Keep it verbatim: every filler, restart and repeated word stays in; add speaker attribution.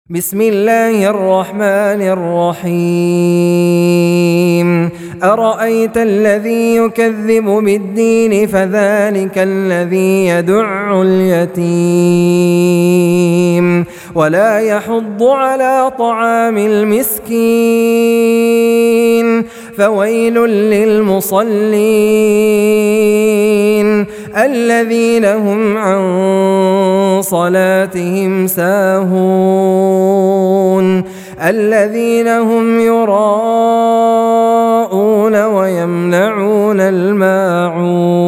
Speaker 1: بسم الله الرحمن الرحيم أرأيت الذي يكذب بالدين فذلك الذي يدع اليتيم ولا يحض على طعام المسكين فويل للمصلين الذين هم عن صلاتهم ساهون الذين هم يراءون ويمنعون الماعون